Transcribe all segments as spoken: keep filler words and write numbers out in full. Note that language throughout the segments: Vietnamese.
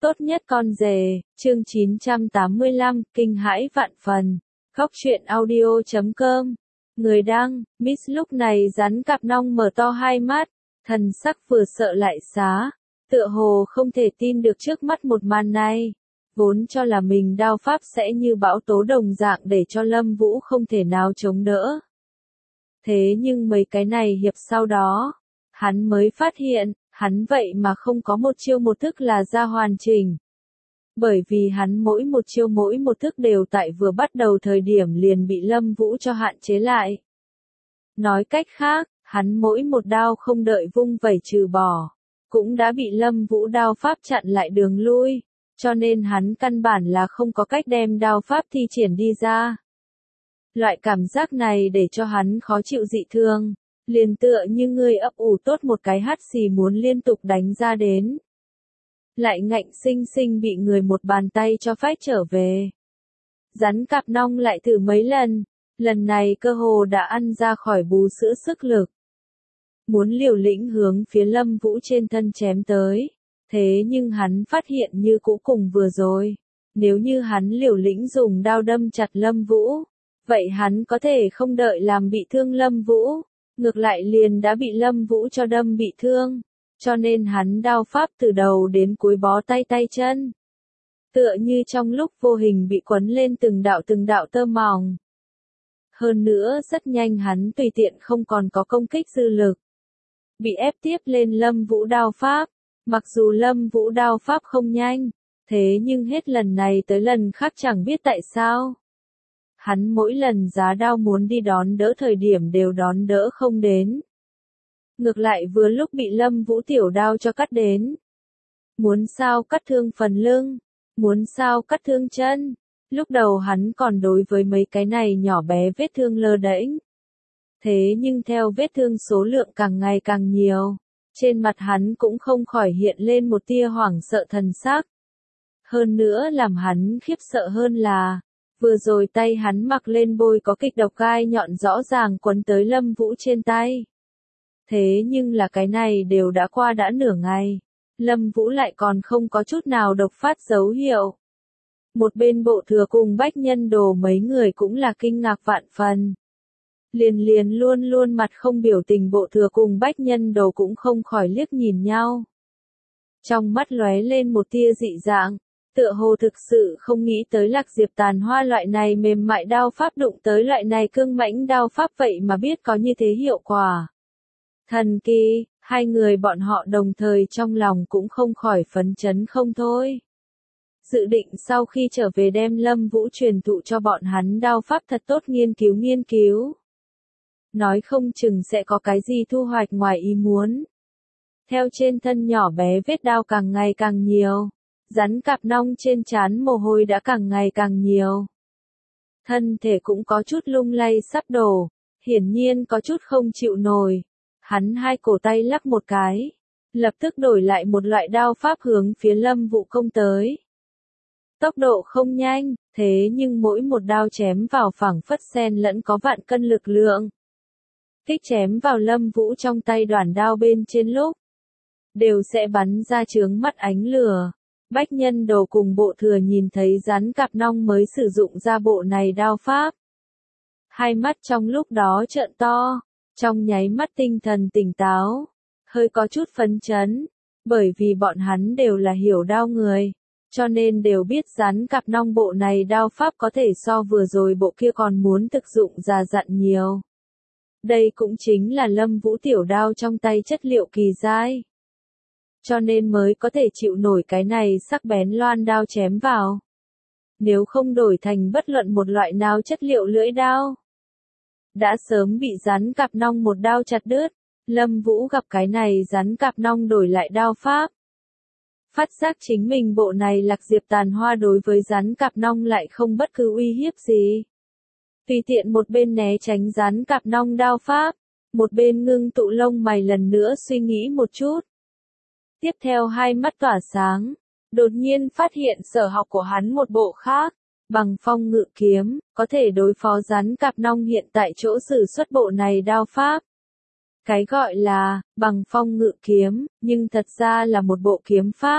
Tốt nhất con rể, chương chín trăm tám mươi lăm, kinh hãi vạn phần. Góc truyện audio chấm com. Người đăng, Miss lúc này rắn cặp nong mở to hai mắt, thần sắc vừa sợ lại xá, tựa hồ không thể tin được trước mắt một màn này. Vốn cho là mình đao pháp sẽ như bão tố đồng dạng để cho Lâm Vũ không thể nào chống đỡ. Thế nhưng mấy cái này hiệp sau đó, hắn mới phát hiện, hắn vậy mà không có một chiêu một thức là ra hoàn chỉnh. Bởi vì hắn mỗi một chiêu mỗi một thức đều tại vừa bắt đầu thời điểm liền bị Lâm Vũ cho hạn chế lại. Nói cách khác, hắn mỗi một đao không đợi vung vẩy trừ bỏ, cũng đã bị Lâm Vũ đao pháp chặn lại đường lui, cho nên hắn căn bản là không có cách đem đao pháp thi triển đi ra. Loại cảm giác này để cho hắn khó chịu dị thường, liền tựa như người ấp ủ tốt một cái hắt xì muốn liên tục đánh ra đến. Lại ngạnh sinh sinh bị người một bàn tay cho phách trở về. Rắn cặp nong lại thử mấy lần, lần này cơ hồ đã ăn ra khỏi bú sữa sức lực. Muốn liều lĩnh hướng phía Lâm Vũ trên thân chém tới, thế nhưng hắn phát hiện như cũ cùng vừa rồi. Nếu như hắn liều lĩnh dùng đao đâm chặt Lâm Vũ, vậy hắn có thể không đợi làm bị thương Lâm Vũ, ngược lại liền đã bị Lâm Vũ cho đâm bị thương, cho nên hắn đao pháp từ đầu đến cuối bó tay tay chân. Tựa như trong lúc vô hình bị quấn lên từng đạo từng đạo tơ mỏng. Hơn nữa rất nhanh hắn tùy tiện không còn có công kích dư lực. Bị ép tiếp lên Lâm Vũ đao pháp, mặc dù Lâm Vũ đao pháp không nhanh, thế nhưng hết lần này tới lần khác chẳng biết tại sao. Hắn mỗi lần giá đao muốn đi đón đỡ thời điểm đều đón đỡ không đến. Ngược lại vừa lúc bị Lâm Vũ tiểu đao cho cắt đến. Muốn sao cắt thương phần lưng, muốn sao cắt thương chân. Lúc đầu hắn còn đối với mấy cái này nhỏ bé vết thương lơ đễnh. Thế nhưng theo vết thương số lượng càng ngày càng nhiều, trên mặt hắn cũng không khỏi hiện lên một tia hoảng sợ thần sắc. Hơn nữa làm hắn khiếp sợ hơn là, vừa rồi tay hắn mặc lên bôi có kịch độc gai nhọn rõ ràng quấn tới Lâm Vũ trên tay. Thế nhưng là cái này đều đã qua đã nửa ngày, Lâm Vũ lại còn không có chút nào độc phát dấu hiệu. Một bên Bộ Thừa cùng Bách Nhân Đồ mấy người cũng là kinh ngạc vạn phần. Liền liền luôn luôn mặt không biểu tình Bộ Thừa cùng Bách Nhân Đồ cũng không khỏi liếc nhìn nhau. Trong mắt lóe lên một tia dị dạng, tựa hồ thực sự không nghĩ tới Lạc Diệp Tàn Hoa loại này mềm mại đao pháp đụng tới loại này cương mãnh đao pháp vậy mà biết có như thế hiệu quả. Thần kỳ, hai người bọn họ đồng thời trong lòng cũng không khỏi phấn chấn không thôi. Dự định sau khi trở về đem Lâm Vũ truyền thụ cho bọn hắn đao pháp thật tốt nghiên cứu nghiên cứu. Nói không chừng sẽ có cái gì thu hoạch ngoài ý muốn. Theo trên thân nhỏ bé vết đao càng ngày càng nhiều, rắn cặp nong trên trán mồ hôi đã càng ngày càng nhiều. Thân thể cũng có chút lung lay sắp đổ, hiển nhiên có chút không chịu nổi. Hắn hai cổ tay lắc một cái, lập tức đổi lại một loại đao pháp hướng phía Lâm Vũ công tới. Tốc độ không nhanh, thế nhưng mỗi một đao chém vào phảng phất xen lẫn có vạn cân lực lượng. Kích chém vào Lâm Vũ trong tay đoàn đao bên trên lúc, đều sẽ bắn ra chướng mắt ánh lửa. Bách Nhân Đồ cùng Bộ Thừa nhìn thấy rắn cặp nong mới sử dụng ra bộ này đao pháp. Hai mắt trong lúc đó trợn to, trong nháy mắt tinh thần tỉnh táo, hơi có chút phấn chấn, bởi vì bọn hắn đều là hiểu đao người, cho nên đều biết rắn cặp nong bộ này đao pháp có thể so vừa rồi bộ kia còn muốn thực dụng già dặn nhiều. Đây cũng chính là Lâm Vũ tiểu đao trong tay chất liệu kỳ giai. Cho nên mới có thể chịu nổi cái này sắc bén loan đao chém vào. Nếu không đổi thành bất luận một loại nào chất liệu lưỡi đao, đã sớm bị rắn cặp nong một đao chặt đứt. Lâm Vũ gặp cái này rắn cặp nong đổi lại đao pháp. Phát giác chính mình bộ này Lạc Diệp Tàn Hoa đối với rắn cặp nong lại không bất cứ uy hiếp gì. Tùy tiện một bên né tránh rắn cặp nong đao pháp, một bên ngưng tụ lông mày lần nữa suy nghĩ một chút. Tiếp theo hai mắt tỏa sáng, đột nhiên phát hiện sở học của hắn một bộ khác, Bằng Phong Ngự Kiếm, có thể đối phó rắn cặp nong hiện tại chỗ sử xuất bộ này đao pháp. Cái gọi là Bằng Phong Ngự Kiếm, nhưng thật ra là một bộ kiếm pháp,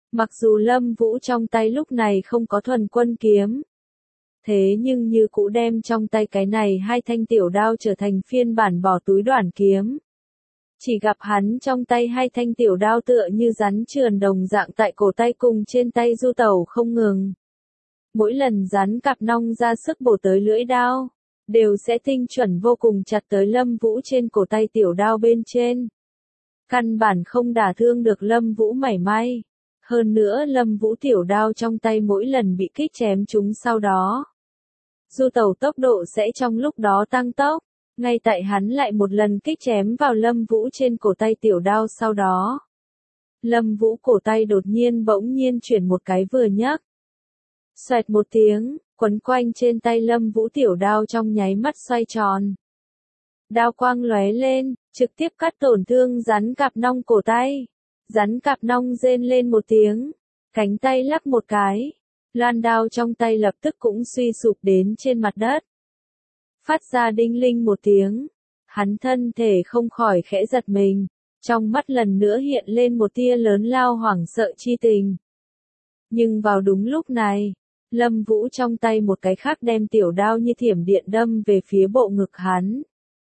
Mặc dù Lâm Vũ trong tay lúc này không có thuần quân kiếm, thế nhưng như cũ đem trong tay cái này hai thanh tiểu đao trở thành phiên bản bỏ túi đoản kiếm. Chỉ gặp hắn trong tay hai thanh tiểu đao tựa như rắn trườn đồng dạng tại cổ tay cùng trên tay du tẩu không ngừng. Mỗi lần rắn cặp nong ra sức bổ tới lưỡi đao, đều sẽ tinh chuẩn vô cùng chặt tới Lâm Vũ trên cổ tay tiểu đao bên trên. Căn bản không đả thương được Lâm Vũ mảy may. Hơn nữa Lâm Vũ tiểu đao trong tay mỗi lần bị kích chém trúng sau đó, du tẩu tốc độ sẽ trong lúc đó tăng tốc. Ngay tại hắn lại một lần kích chém vào Lâm Vũ trên cổ tay tiểu đao sau đó, Lâm Vũ cổ tay đột nhiên bỗng nhiên chuyển một cái vừa nhấc. Xoẹt một tiếng, quấn quanh trên tay Lâm Vũ tiểu đao trong nháy mắt xoay tròn. Đao quang lóe lên, trực tiếp cắt tổn thương rắn cặp nong cổ tay. Rắn cặp nong rên lên một tiếng, cánh tay lắc một cái, loan đao trong tay lập tức cũng suy sụp đến trên mặt đất. Phát ra đinh linh một tiếng, hắn thân thể không khỏi khẽ giật mình, trong mắt lần nữa hiện lên một tia lớn lao hoảng sợ chi tình. Nhưng vào đúng lúc này, Lâm Vũ trong tay một cái khác đem tiểu đao như thiểm điện đâm về phía bộ ngực hắn.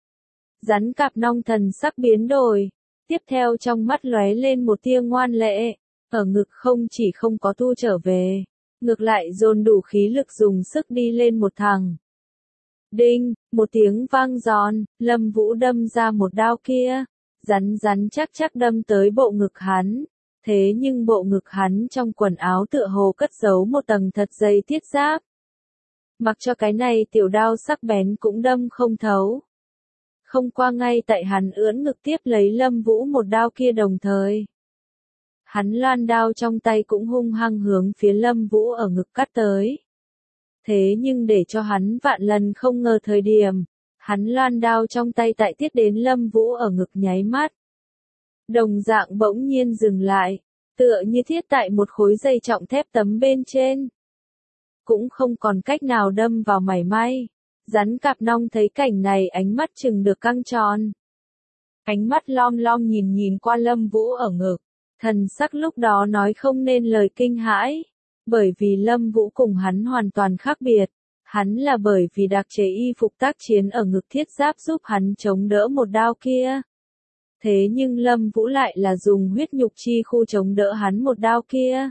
Rắn cặp nong thần sắc biến đổi, tiếp theo trong mắt lóe lên một tia ngoan lệ, ở ngực không chỉ không có thu trở về, ngược lại dồn đủ khí lực dùng sức đi lên một thằng. Đinh, một tiếng vang giòn, Lâm Vũ đâm ra một đao kia, rắn rắn chắc chắc đâm tới bộ ngực hắn. Thế nhưng bộ ngực hắn trong quần áo tựa hồ cất giấu một tầng thật dày thiết giáp. Mặc cho cái này tiểu đao sắc bén cũng đâm không thấu. Không qua ngay tại hắn ưỡn ngực tiếp lấy Lâm Vũ một đao kia đồng thời, hắn loan đao trong tay cũng hung hăng hướng phía Lâm Vũ ở ngực cắt tới. Thế nhưng để cho hắn vạn lần không ngờ thời điểm, hắn loan đao trong tay tại tiết đến Lâm Vũ ở ngực nháy mắt. Đồng dạng bỗng nhiên dừng lại, tựa như thiết tại một khối dây trọng thép tấm bên trên. Cũng không còn cách nào đâm vào mảy may. Rắn cặp nong thấy cảnh này ánh mắt chừng được căng tròn. Ánh mắt lom lom nhìn nhìn qua Lâm Vũ ở ngực, thần sắc lúc đó nói không nên lời kinh hãi. Bởi vì Lâm Vũ cùng hắn hoàn toàn khác biệt. Hắn là bởi vì đặc chế y phục tác chiến ở ngực thiết giáp giúp hắn chống đỡ một đao kia. Thế nhưng Lâm Vũ lại là dùng huyết nhục chi khu chống đỡ hắn một đao kia.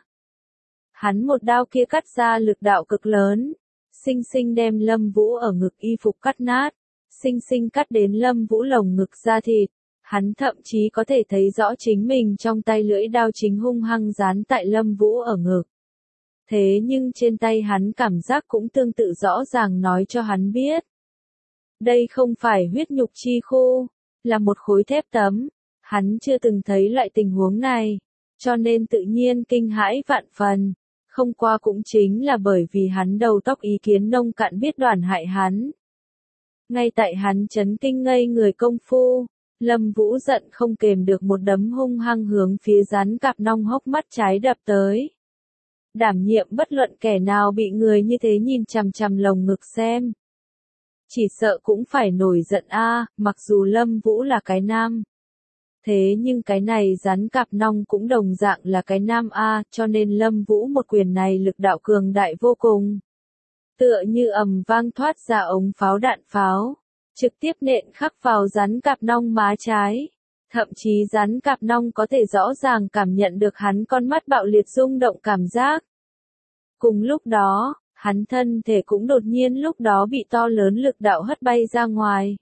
Hắn một đao kia cắt ra lực đạo cực lớn, sinh sinh đem Lâm Vũ ở ngực y phục cắt nát, sinh sinh cắt đến Lâm Vũ lồng ngực da thịt. Hắn thậm chí có thể thấy rõ chính mình trong tay lưỡi đao chính hung hăng dán tại Lâm Vũ ở ngực. Thế nhưng trên tay hắn cảm giác cũng tương tự rõ ràng nói cho hắn biết. Đây không phải huyết nhục chi khu, là một khối thép tấm. Hắn chưa từng thấy loại tình huống này, cho nên tự nhiên kinh hãi vạn phần. Không qua cũng chính là bởi vì hắn đầu tóc ý kiến nông cạn biết đoàn hại hắn. Ngay tại hắn chấn kinh ngây người công phu, Lâm Vũ giận không kềm được một đấm hung hăng hướng phía rắn cặp nong hốc mắt trái đập tới. Đảm nhiệm bất luận kẻ nào bị người như thế nhìn chằm chằm lồng ngực xem, chỉ sợ cũng phải nổi giận a, mặc dù Lâm Vũ là cái nam. Thế nhưng cái này rắn cặp nong cũng đồng dạng là cái nam a, cho nên Lâm Vũ một quyền này lực đạo cường đại vô cùng. Tựa như ầm vang thoát ra ống pháo đạn pháo, trực tiếp nện khắc vào rắn cặp nong má trái. Thậm chí rắn cặp nong có thể rõ ràng cảm nhận được hắn con mắt bạo liệt rung động cảm giác. Cùng lúc đó, hắn thân thể cũng đột nhiên lúc đó bị to lớn lực đạo hất bay ra ngoài.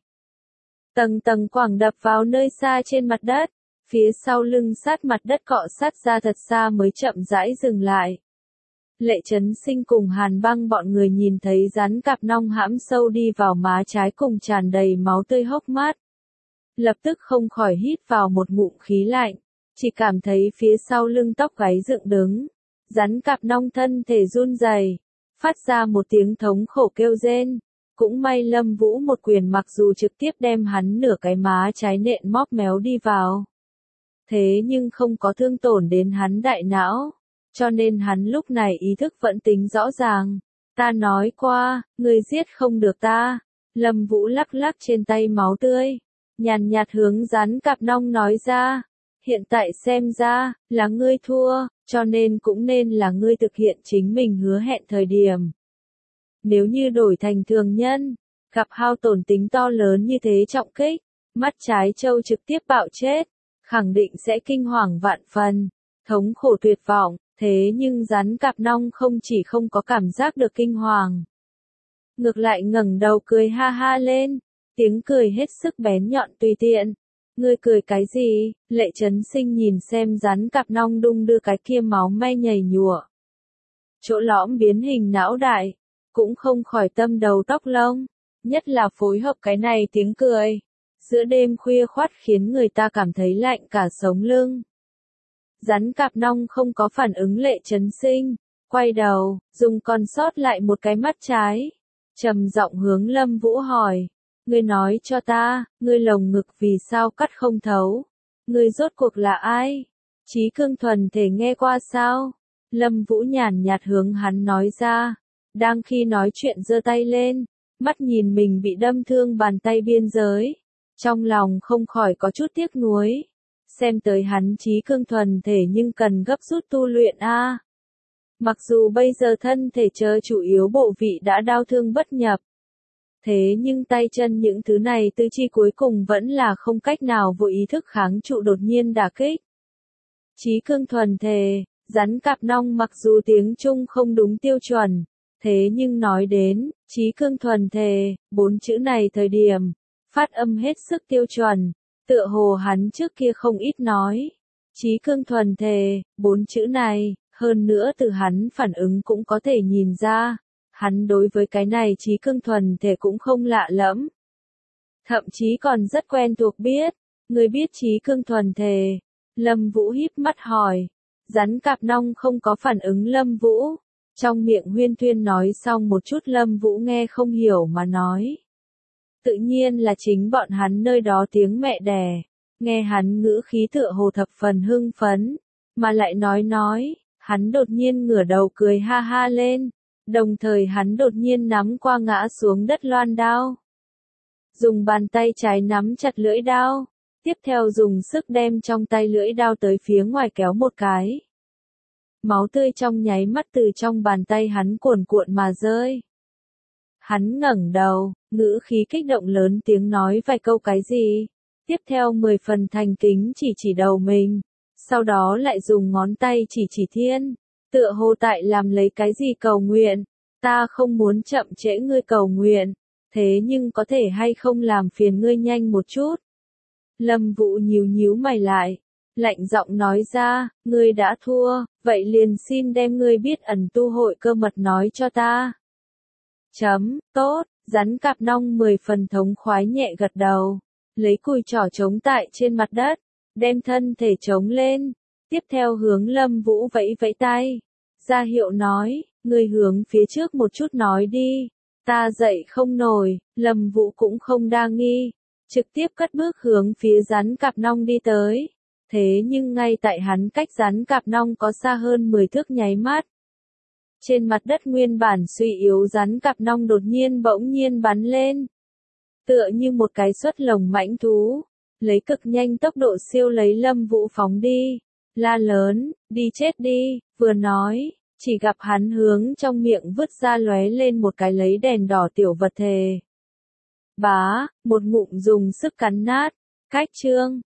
Tầng tầng quẳng đập vào nơi xa trên mặt đất, phía sau lưng sát mặt đất cọ sát ra thật xa mới chậm rãi dừng lại. Lệ Chấn Sinh cùng Hàn Băng bọn người nhìn thấy rắn cặp nong hãm sâu đi vào má trái cùng tràn đầy máu tươi hốc mắt. Lập tức không khỏi hít vào một ngụm khí lạnh, chỉ cảm thấy phía sau lưng tóc gáy dựng đứng. Rắn cặp nong thân thể run rẩy, phát ra một tiếng thống khổ kêu rên. Cũng may Lâm Vũ một quyền mặc dù trực tiếp đem hắn nửa cái má trái nện móc méo đi vào. Thế nhưng không có thương tổn đến hắn đại não, cho nên hắn lúc này ý thức vẫn tính rõ ràng. Ta nói qua, ngươi giết không được ta. Lâm Vũ lắc lắc trên tay máu tươi, nhàn nhạt hướng rắn cặp nong nói ra. Hiện tại xem ra, là ngươi thua, cho nên cũng nên là ngươi thực hiện chính mình hứa hẹn thời điểm. Nếu như đổi thành thường nhân, gặp hao tổn tính to lớn như thế trọng kích, mắt trái trâu trực tiếp bạo chết, khẳng định sẽ kinh hoàng vạn phần, thống khổ tuyệt vọng, thế nhưng rắn cạp nong không chỉ không có cảm giác được kinh hoàng. Ngược lại ngẩng đầu cười ha ha lên, tiếng cười hết sức bén nhọn tùy tiện. Ngươi cười cái gì? Lệ Chấn Sinh nhìn xem rắn cạp nong đung đưa cái kia máu me nhảy nhụa. Chỗ lõm biến hình não đại, cũng không khỏi tâm đầu tóc lông, nhất là phối hợp cái này tiếng cười. Giữa đêm khuya khoắt khiến người ta cảm thấy lạnh cả sống lưng. Rắn cạp nong không có phản ứng Lệ Chấn Sinh, quay đầu, dùng còn sót lại một cái mắt trái. Trầm giọng hướng Lâm Vũ hỏi, ngươi nói cho ta, ngươi lồng ngực vì sao cắt không thấu? Ngươi rốt cuộc là ai? Chí Cương thuần thể nghe qua sao? Lâm Vũ nhàn nhạt hướng hắn nói ra, đang khi nói chuyện giơ tay lên, mắt nhìn mình bị đâm thương bàn tay biên giới, trong lòng không khỏi có chút tiếc nuối. Xem tới hắn Chí Cương thuần thể nhưng cần gấp rút tu luyện a. À. Mặc dù bây giờ thân thể chớ chủ yếu bộ vị đã đau thương bất nhập, thế nhưng tay chân những thứ này tứ chi cuối cùng vẫn là không cách nào vô ý thức kháng trụ đột nhiên đả kích. Chí Cương thuần thể, rắn cạp nong mặc dù tiếng Trung không đúng tiêu chuẩn, thế nhưng nói đến, Chí Cương thuần thể, bốn chữ này thời điểm, phát âm hết sức tiêu chuẩn, tựa hồ hắn trước kia không ít nói. Chí Cương thuần thể, bốn chữ này, hơn nữa từ hắn phản ứng cũng có thể nhìn ra, hắn đối với cái này Chí Cương thuần thể cũng không lạ lẫm. Thậm chí còn rất quen thuộc biết, người biết Chí Cương thuần thể. Lâm Vũ híp mắt hỏi, rắn cạp nong không có phản ứng Lâm Vũ. Trong miệng huyên thuyên nói xong một chút Lâm Vũ nghe không hiểu mà nói. Tự nhiên là chính bọn hắn nơi đó tiếng mẹ đẻ, nghe hắn ngữ khí tựa hồ thập phần hưng phấn, mà lại nói nói, hắn đột nhiên ngửa đầu cười ha ha lên, đồng thời hắn đột nhiên nắm qua ngã xuống đất loan đao. Dùng bàn tay trái nắm chặt lưỡi đao, tiếp theo dùng sức đem trong tay lưỡi đao tới phía ngoài kéo một cái. Máu tươi trong nháy mắt từ trong bàn tay hắn cuồn cuộn mà rơi. Hắn ngẩng đầu, ngữ khí kích động lớn tiếng nói vài câu cái gì, tiếp theo mười phần thành kính chỉ chỉ đầu mình, sau đó lại dùng ngón tay chỉ chỉ thiên, tựa hồ tại làm lấy cái gì cầu nguyện, ta không muốn chậm trễ ngươi cầu nguyện, thế nhưng có thể hay không làm phiền ngươi nhanh một chút. Lâm Vũ nhíu nhíu mày lại, lạnh giọng nói ra, ngươi đã thua, vậy liền xin đem ngươi biết ẩn tu hội cơ mật nói cho ta. Chấm, tốt, rắn cạp nong mười phần thống khoái nhẹ gật đầu, lấy cùi trỏ chống tại trên mặt đất, đem thân thể chống lên, tiếp theo hướng Lâm Vũ vẫy vẫy tay, ra hiệu nói, ngươi hướng phía trước một chút nói đi, ta dậy không nổi. Lâm Vũ cũng không đa nghi, trực tiếp cất bước hướng phía rắn cạp nong đi tới, thế nhưng ngay tại hắn cách rắn cạp nong có xa hơn mười thước nháy mắt. Trên mặt đất nguyên bản suy yếu rắn cạp nong đột nhiên bỗng nhiên bắn lên. Tựa như một cái xuất lồng mãnh thú, lấy cực nhanh tốc độ siêu lấy Lâm Vũ phóng đi, la lớn, đi chết đi, vừa nói, chỉ gặp hắn hướng trong miệng vứt ra lóe lên một cái lấy đèn đỏ tiểu vật thể. Bá, một ngụm dùng sức cắn nát, cách chương.